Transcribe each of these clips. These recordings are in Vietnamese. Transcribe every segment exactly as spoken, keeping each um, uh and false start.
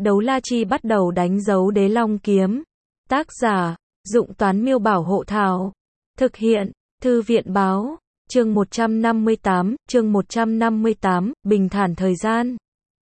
Đấu la chi bắt đầu đánh dấu đế long kiếm. Tác giả, Dụng Toán Miêu Bảo Hộ Thảo. Thực hiện, Thư viện Báo. Chương một trăm năm mươi tám, chương một trăm năm mươi tám, bình thản thời gian.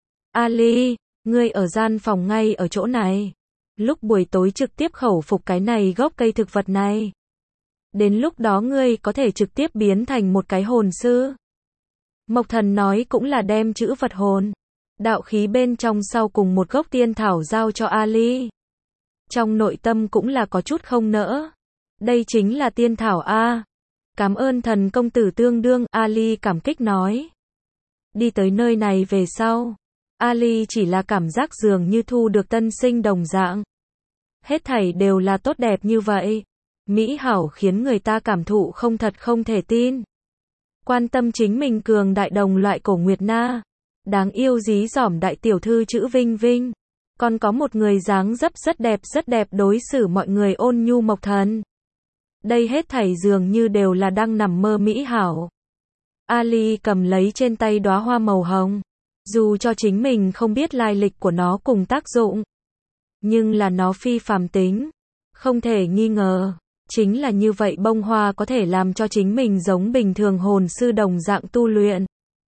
Ali, ngươi ở gian phòng ngay ở chỗ này. Lúc buổi tối trực tiếp khẩu phục cái này gốc cây thực vật này. Đến lúc đó ngươi có thể trực tiếp biến thành một cái hồn sư. Mộc Thần nói cũng là đem chữ vật hồn, đạo khí bên trong sau cùng một gốc tiên thảo giao cho Ali. Trong nội tâm cũng là có chút không nỡ. Đây chính là tiên thảo a. Cảm ơn thần công tử tương đương, Ali cảm kích nói. Đi tới nơi này về sau, Ali chỉ là cảm giác dường như thu được tân sinh đồng dạng. Hết thảy đều là tốt đẹp như vậy. Mỹ hảo khiến người ta cảm thụ không thật không thể tin. Quan tâm chính mình cường đại đồng loại Cổ Nguyệt Na. Đáng yêu dí dỏm đại tiểu thư chữ Vinh Vinh. Còn có một người dáng dấp rất đẹp rất đẹp đối xử mọi người ôn nhu Mộc Thần. Đây hết thảy dường như đều là đang nằm mơ mỹ hảo. Ali cầm lấy trên tay đóa hoa màu hồng. Dù cho chính mình không biết lai lịch của nó cùng tác dụng, nhưng là nó phi phàm tính. Không thể nghi ngờ, chính là như vậy bông hoa có thể làm cho chính mình giống bình thường hồn sư đồng dạng tu luyện.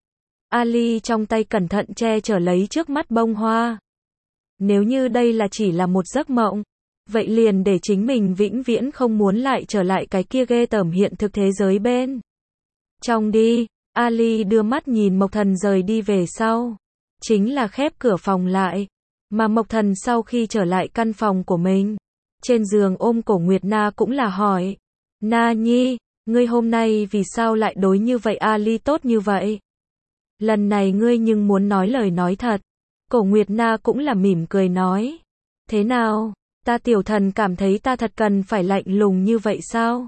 Ali trong tay cẩn thận che chở lấy trước mắt bông hoa. Nếu như đây là chỉ là một giấc mộng, vậy liền để chính mình vĩnh viễn không muốn lại trở lại cái kia ghê tởm hiện thực thế giới bên trong đi. Ali đưa mắt nhìn Mộc Thần rời đi về sau, chính là khép cửa phòng lại, mà Mộc Thần sau khi trở lại căn phòng của mình, trên giường ôm Cổ Nguyệt Na cũng là hỏi, Na Nhi, ngươi hôm nay vì sao lại đối như vậy Ali tốt như vậy? Lần này ngươi nhưng muốn nói lời nói thật. Cổ Nguyệt Na cũng là mỉm cười nói, thế nào, ta tiểu thần cảm thấy ta thật cần phải lạnh lùng như vậy sao?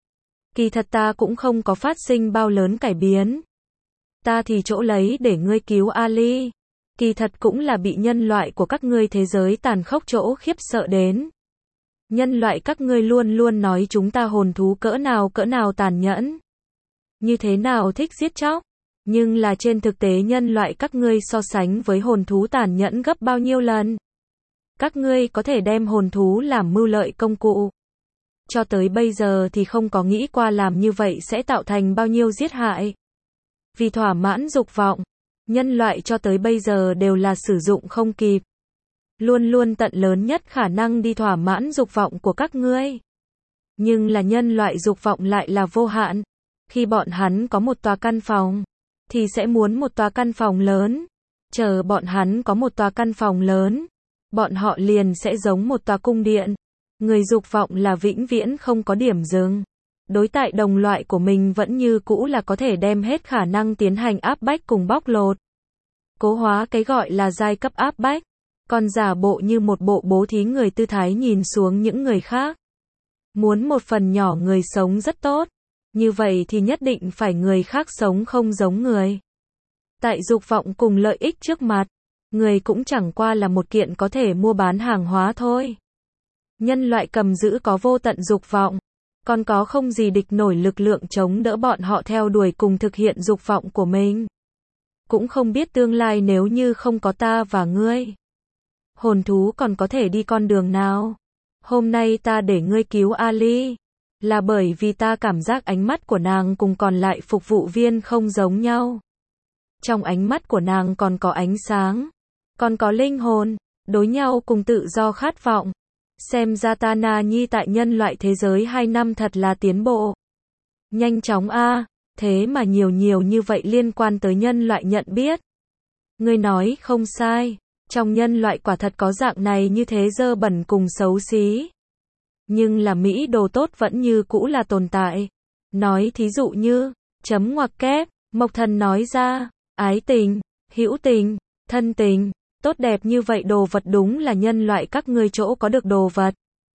Kỳ thật ta cũng không có phát sinh bao lớn cải biến. Ta thì chỗ lấy để ngươi cứu Ali. Kỳ thật cũng là bị nhân loại của các ngươi thế giới tàn khốc chỗ khiếp sợ đến. Nhân loại các ngươi luôn luôn nói chúng ta hồn thú cỡ nào cỡ nào tàn nhẫn. Như thế nào thích giết chóc. Nhưng là trên thực tế nhân loại các ngươi so sánh với hồn thú tàn nhẫn gấp bao nhiêu lần. Các ngươi có thể đem hồn thú làm mưu lợi công cụ. Cho tới bây giờ thì không có nghĩ qua làm như vậy sẽ tạo thành bao nhiêu giết hại. Vì thỏa mãn dục vọng, nhân loại cho tới bây giờ đều là sử dụng không kịp. Luôn luôn tận lớn nhất khả năng đi thỏa mãn dục vọng của các ngươi. Nhưng là nhân loại dục vọng lại là vô hạn. Khi bọn hắn có một tòa căn phòng, thì sẽ muốn một tòa căn phòng lớn. Chờ bọn hắn có một tòa căn phòng lớn, bọn họ liền sẽ giống một tòa cung điện. Người dục vọng là vĩnh viễn không có điểm dừng. Đối tại đồng loại của mình vẫn như cũ là có thể đem hết khả năng tiến hành áp bách cùng bóc lột. Cố hóa cái gọi là giai cấp áp bách, còn giả bộ như một bộ bố thí người tư thái nhìn xuống những người khác. Muốn một phần nhỏ người sống rất tốt, như vậy thì nhất định phải người khác sống không giống người. Tại dục vọng cùng lợi ích trước mặt, người cũng chẳng qua là một kiện có thể mua bán hàng hóa thôi. Nhân loại cầm giữ có vô tận dục vọng, còn có không gì địch nổi lực lượng chống đỡ bọn họ theo đuổi cùng thực hiện dục vọng của mình. Cũng không biết tương lai nếu như không có ta và ngươi, hồn thú còn có thể đi con đường nào. Hôm nay ta để ngươi cứu Ali, là bởi vì ta cảm giác ánh mắt của nàng cùng còn lại phục vụ viên không giống nhau. Trong ánh mắt của nàng còn có ánh sáng, còn có linh hồn, đối nhau cùng tự do khát vọng. Xem ra ta Na Nhi tại nhân loại thế giới hai năm thật là tiến bộ. Nhanh chóng a, à, thế mà nhiều nhiều như vậy liên quan tới nhân loại nhận biết. Ngươi nói không sai, trong nhân loại quả thật có dạng này như thế dơ bẩn cùng xấu xí. Nhưng là Mỹ đồ tốt vẫn như cũ là tồn tại. Nói thí dụ như, chấm ngoặc kép, Mộc Thần nói ra, ái tình, hữu tình, thân tình. Tốt đẹp như vậy đồ vật đúng là nhân loại các ngươi chỗ có được đồ vật.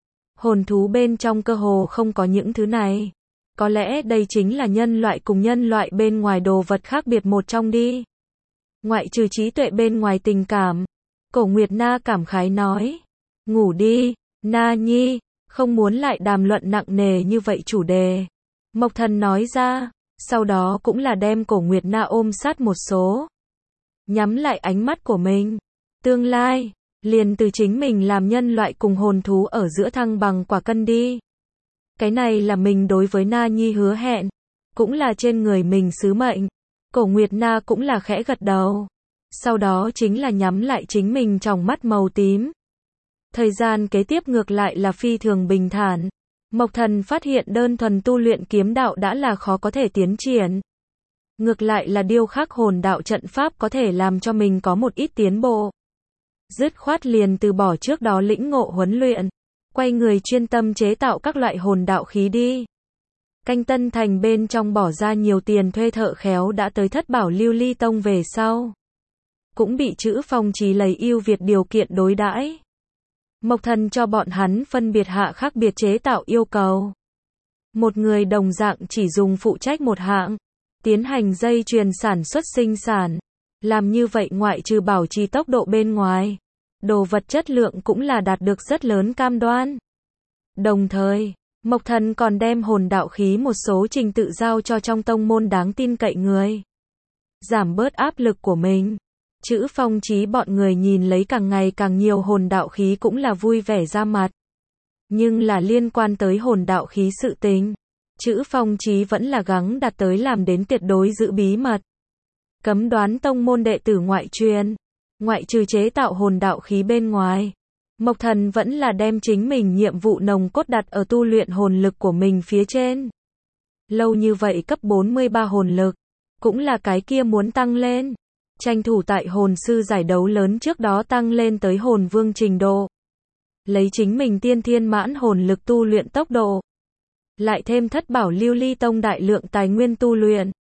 Hồn thú bên trong cơ hồ không có những thứ này. Có lẽ đây chính là nhân loại cùng nhân loại bên ngoài đồ vật khác biệt một trong đi. Ngoại trừ trí tuệ bên ngoài tình cảm. Cổ Nguyệt Na cảm khái nói. Ngủ đi, Na Nhi, không muốn lại đàm luận nặng nề như vậy chủ đề. Mộc Thần nói ra, sau đó cũng là đem Cổ Nguyệt Na ôm sát một số. Nhắm lại ánh mắt của mình. Tương lai, liền từ chính mình làm nhân loại cùng hồn thú ở giữa thăng bằng quả cân đi. Cái này là mình đối với Na Nhi hứa hẹn, cũng là trên người mình sứ mệnh. Cổ Nguyệt Na cũng là khẽ gật đầu. Sau đó chính là nhắm lại chính mình tròng mắt màu tím. Thời gian kế tiếp ngược lại là phi thường bình thản. Mộc Thần phát hiện đơn thuần tu luyện kiếm đạo đã là khó có thể tiến triển. Ngược lại là điêu khắc hồn đạo trận pháp có thể làm cho mình có một ít tiến bộ. Dứt khoát liền từ bỏ trước đó lĩnh ngộ huấn luyện, quay người chuyên tâm chế tạo các loại hồn đạo khí đi. Canh Tân Thành bên trong bỏ ra nhiều tiền thuê thợ khéo đã tới Thất Bảo Lưu Ly Tông về sau. Cũng bị Trữ Phong Chí lấy ưu việt điều kiện đối đãi. Mộc Thần cho bọn hắn phân biệt hạ khác biệt chế tạo yêu cầu. Một người đồng dạng chỉ dùng phụ trách một hạng, tiến hành dây chuyền sản xuất sinh sản. Làm như vậy ngoại trừ bảo trì tốc độ bên ngoài, đồ vật chất lượng cũng là đạt được rất lớn cam đoan. Đồng thời, Mộc Thần còn đem hồn đạo khí một số trình tự giao cho trong tông môn đáng tin cậy người. Giảm bớt áp lực của mình. Trữ Phong Chí bọn người nhìn lấy càng ngày càng nhiều hồn đạo khí cũng là vui vẻ ra mặt. Nhưng là liên quan tới hồn đạo khí sự tình, Trữ Phong Chí vẫn là gắng đạt tới làm đến tuyệt đối giữ bí mật. Cấm đoán tông môn đệ tử ngoại truyền, ngoại trừ chế tạo hồn đạo khí bên ngoài. Mộc Thần vẫn là đem chính mình nhiệm vụ nồng cốt đặt ở tu luyện hồn lực của mình phía trên. Lâu như vậy cấp bốn mươi ba hồn lực, cũng là cái kia muốn tăng lên. Tranh thủ tại hồn sư giải đấu lớn trước đó tăng lên tới hồn vương trình độ. Lấy chính mình tiên thiên mãn hồn lực tu luyện tốc độ. Lại thêm Thất Bảo Lưu Ly Tông đại lượng tài nguyên tu luyện.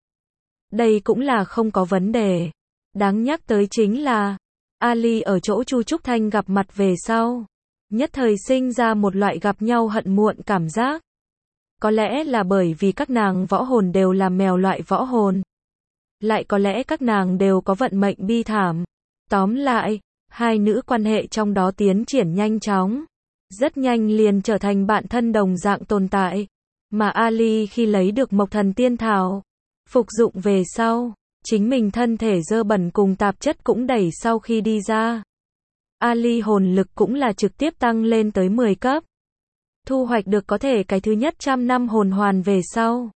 Đây cũng là không có vấn đề. Đáng nhắc tới chính là Ali ở chỗ Chu Trúc Thanh gặp mặt về sau, nhất thời sinh ra một loại gặp nhau hận muộn cảm giác. Có lẽ là bởi vì các nàng võ hồn đều là mèo loại võ hồn. Lại có lẽ các nàng đều có vận mệnh bi thảm. Tóm lại, hai nữ quan hệ trong đó tiến triển nhanh chóng. Rất nhanh liền trở thành bạn thân đồng dạng tồn tại. Mà Ali khi lấy được Mộc Thần Tiên Thảo, phục dụng về sau, chính mình thân thể dơ bẩn cùng tạp chất cũng đẩy sau khi đi ra. Ali hồn lực cũng là trực tiếp tăng lên tới mười cấp. Thu hoạch được có thể cái thứ nhất trăm năm hồn hoàn về sau.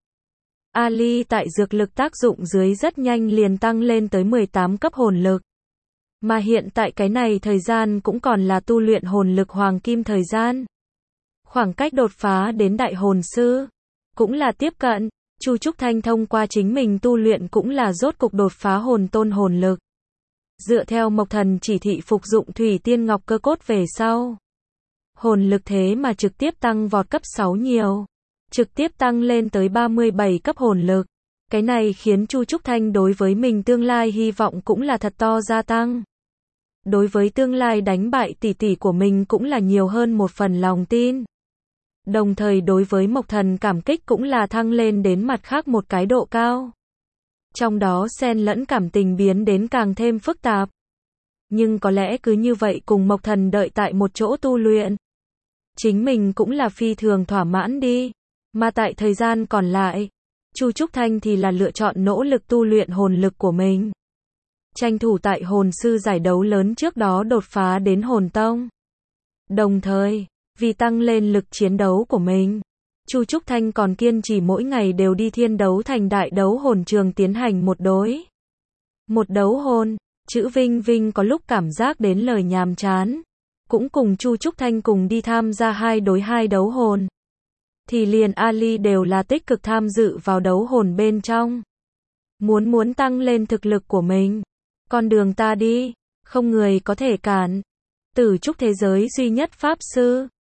Ali tại dược lực tác dụng dưới rất nhanh liền tăng lên tới mười tám cấp hồn lực. Mà hiện tại cái này thời gian cũng còn là tu luyện hồn lực hoàng kim thời gian. Khoảng cách đột phá đến đại hồn sư, cũng là tiếp cận. Chu Trúc Thanh thông qua chính mình tu luyện cũng là rốt cục đột phá hồn tôn hồn lực. Dựa theo Mộc Thần chỉ thị phục dụng Thủy Tiên Ngọc cơ cốt về sau, hồn lực thế mà trực tiếp tăng vọt cấp sáu nhiều, trực tiếp tăng lên tới ba mươi bảy cấp hồn lực. Cái này khiến Chu Trúc Thanh đối với mình tương lai hy vọng cũng là thật to gia tăng. Đối với tương lai đánh bại tỷ tỷ của mình cũng là nhiều hơn một phần lòng tin. Đồng thời đối với Mộc Thần cảm kích cũng là thăng lên đến mặt khác một cái độ cao. Trong đó xen lẫn cảm tình biến đến càng thêm phức tạp. Nhưng có lẽ cứ như vậy cùng Mộc Thần đợi tại một chỗ tu luyện, chính mình cũng là phi thường thỏa mãn đi. Mà tại thời gian còn lại, Chu Trúc Thanh thì là lựa chọn nỗ lực tu luyện hồn lực của mình. Tranh thủ tại hồn sư giải đấu lớn trước đó đột phá đến hồn tông. Đồng thời, vì tăng lên lực chiến đấu của mình, Chu Trúc Thanh còn kiên trì mỗi ngày đều đi thiên đấu thành đại đấu hồn trường tiến hành một đối. Một đấu hồn, chữ Vinh Vinh có lúc cảm giác đến lời nhàm chán. Cũng cùng Chu Trúc Thanh cùng đi tham gia hai đối hai đấu hồn. Thì liền Ali đều là tích cực tham dự vào đấu hồn bên trong. Muốn muốn tăng lên thực lực của mình. Con đường ta đi, không người có thể cản. Tử trúc thế giới duy nhất pháp sư.